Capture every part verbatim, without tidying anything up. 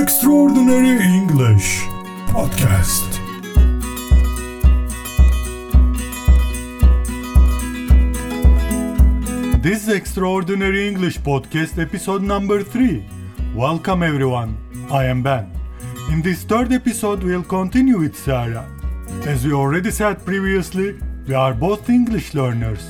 Extraordinary English Podcast. This is Extraordinary English Podcast episode number three. Welcome everyone, I am Ben. In this third episode we'll continue with Sarah. As we already said previously, we are both English learners.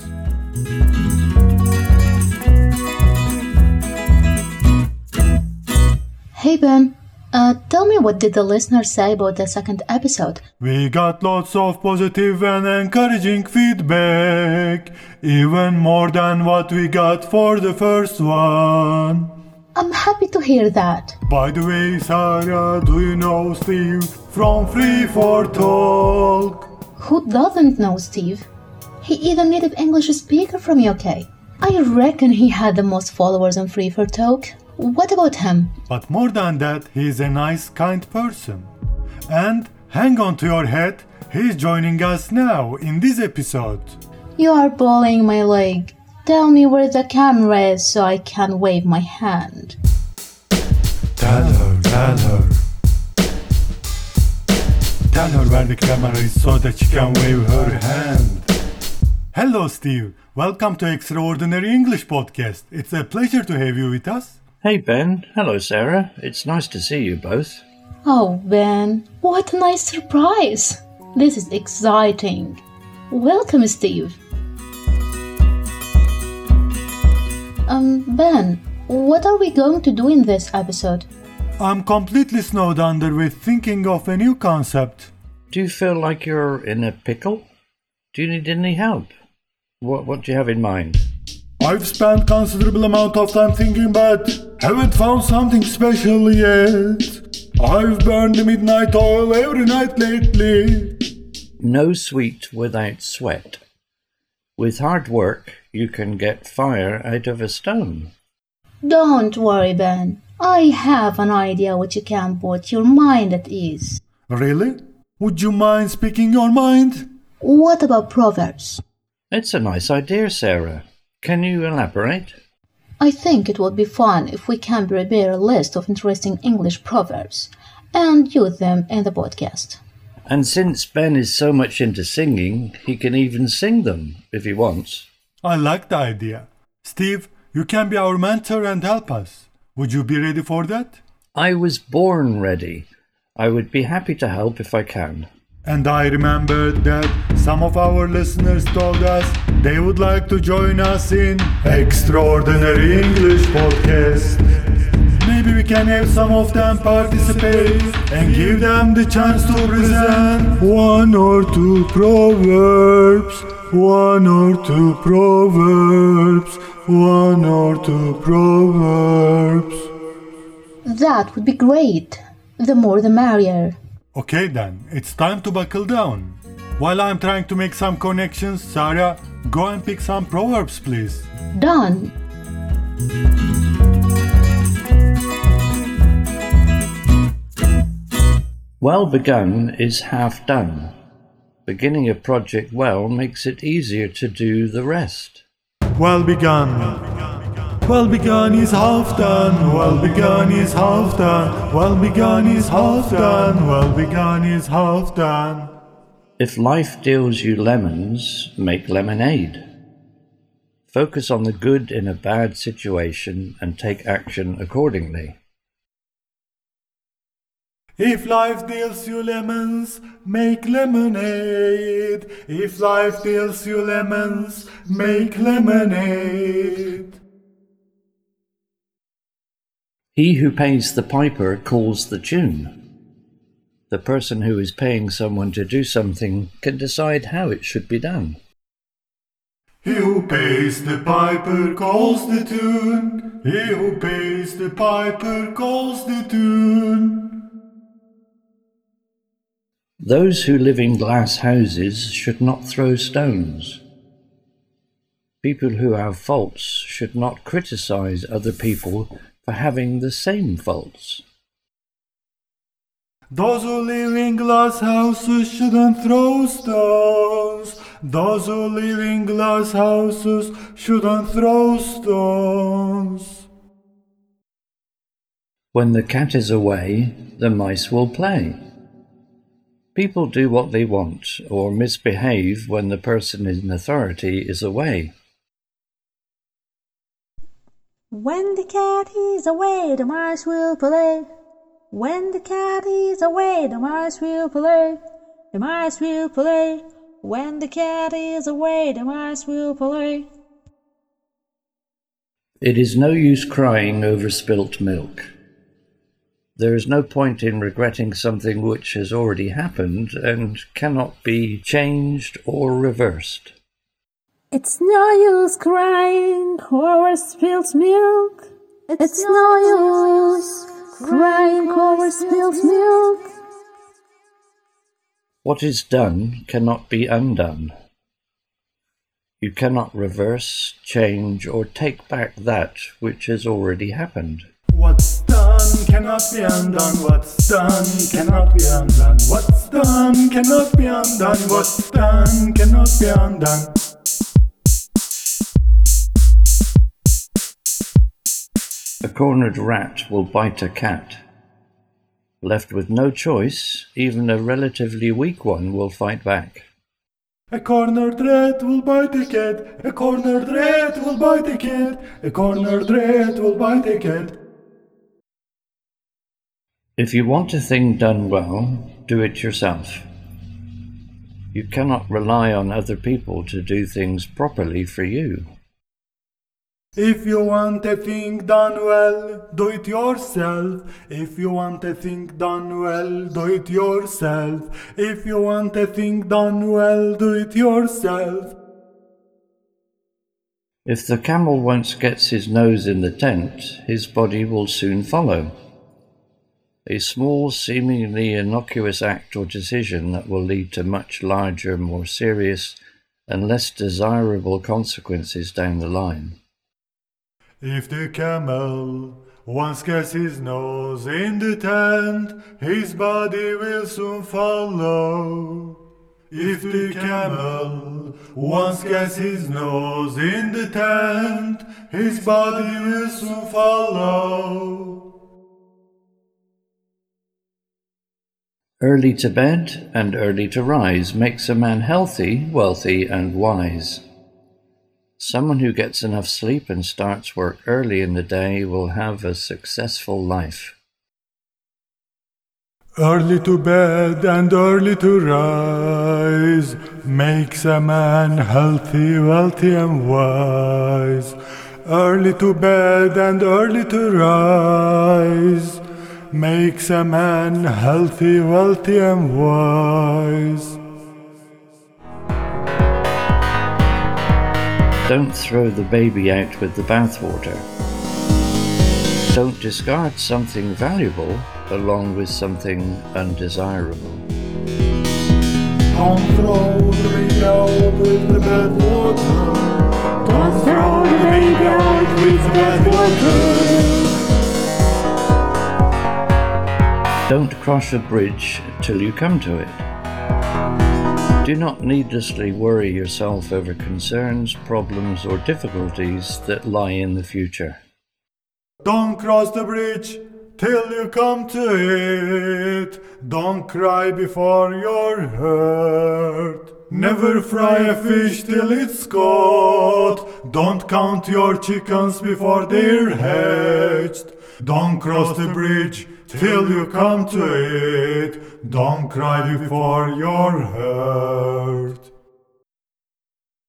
Hey Ben, uh, tell me, what did the listeners say about the second episode? We got lots of positive and encouraging feedback, even more than what we got for the first one. I'm happy to hear that. By the way, Sarah, do you know Steve from Free for Talk? Who doesn't know Steve? He is a native English speaker from U K. I reckon he had the most followers on Free for Talk. What about him? But more than that, he's a nice, kind person. And hang on to your hat, he's joining us now in this episode. You are pulling my leg. Tell me where the camera is so I can wave my hand. Tell her, tell her. Tell her where the camera is so that she can wave her hand. Hello, Steve. Welcome to Extraordinary English Podcast. It's a pleasure to have you with us. Hey Ben, hello Sarah, it's nice to see you both. Oh Ben, what a nice surprise! This is exciting. Welcome Steve. Um, Ben, what are we going to do in this episode? I'm completely snowed under with thinking of a new concept. Do you feel like you're in a pickle? Do you need any help? What, what do you have in mind? I've spent considerable amount of time thinking but haven't found something special yet. I've burned the midnight oil every night lately. No sweet without sweat. With hard work, you can get fire out of a stone. Don't worry, Ben. I have an idea which you can put your mind at ease. Really? Would you mind speaking your mind? What about Proverbs? It's a nice idea, Sarah. Can you elaborate? I think it would be fun if we can prepare a list of interesting English proverbs and use them in the podcast. And since Ben is so much into singing, he can even sing them if he wants. I like the idea. Steve, you can be our mentor and help us. Would you be ready for that? I was born ready. I would be happy to help if I can. And I remembered that some of our listeners told us they would like to join us in Extraordinary English Podcast. Maybe we can have some of them participate and give them the chance to present one or two proverbs, one or two proverbs, one or two proverbs. That would be great. The more the merrier. Okay then, it's time to buckle down. While I'm trying to make some connections, Sarah, go and pick some proverbs, please. Done. Well begun is half done. Beginning a project well makes it easier to do the rest. Well begun. Well begun is half done, well begun is half done, well begun is half done, well begun is half done. If life deals you lemons, make lemonade. Focus on the good in a bad situation and take action accordingly. If life deals you lemons, make lemonade. If life deals you lemons, make lemonade. He who pays the piper calls the tune. The person who is paying someone to do something can decide how it should be done. He who pays the piper calls the tune. He who pays the piper calls the tune. Those who live in glass houses should not throw stones. People who have faults should not criticize other people for having the same faults. Those who live in glass houses shouldn't throw stones. Those who live in glass houses shouldn't throw stones. When the cat is away, the mice will play. People do what they want or misbehave when the person in authority is away. When the cat is away, the mice will play. When the cat is away, the mice will play. The mice will play. When the cat is away, the mice will play. It is no use crying over spilt milk. There is no point in regretting something which has already happened and cannot be changed or reversed. It's no use crying over spilt milk. It's no use crying over spilt milk. What is done cannot be undone. You cannot reverse, change, or take back that which has already happened. What's done cannot be undone. What's done cannot be undone. What's done cannot be undone. What's done cannot be undone. A cornered rat will bite a cat. Left with no choice, even a relatively weak one will fight back. A cornered rat will bite a cat. A cornered rat will bite a cat. A cornered rat will bite a cat. If you want a thing done well, do it yourself. You cannot rely on other people to do things properly for you. If you want a thing done well, do it yourself. If you want a thing done well, do it yourself. If you want a thing done well, do it yourself. If the camel once gets his nose in the tent, his body will soon follow. A small, seemingly innocuous act or decision that will lead to much larger, more serious, and less desirable consequences down the line. If the camel once gets his nose in the tent, his body will soon follow. If the camel once gets his nose in the tent, his body will soon follow. Early to bed and early to rise makes a man healthy, wealthy, and wise. Someone who gets enough sleep and starts work early in the day will have a successful life. Early to bed and early to rise makes a man healthy, wealthy, and wise. Early to bed and early to rise makes a man healthy, wealthy, and wise. Don't throw the baby out with the bathwater. Don't discard something valuable along with something undesirable. Don't throw the baby out with the bathwater. Don't throw the baby out with the bathwater. Don't cross a bridge till you come to it. Do not needlessly worry yourself over concerns, problems, or difficulties that lie in the future. Don't cross the bridge till you come to it. Don't cry before you're hurt. Never fry a fish till it's caught. Don't count your chickens before they're hatched. Don't cross the bridge till you come to it. Don't cry before you're hurt.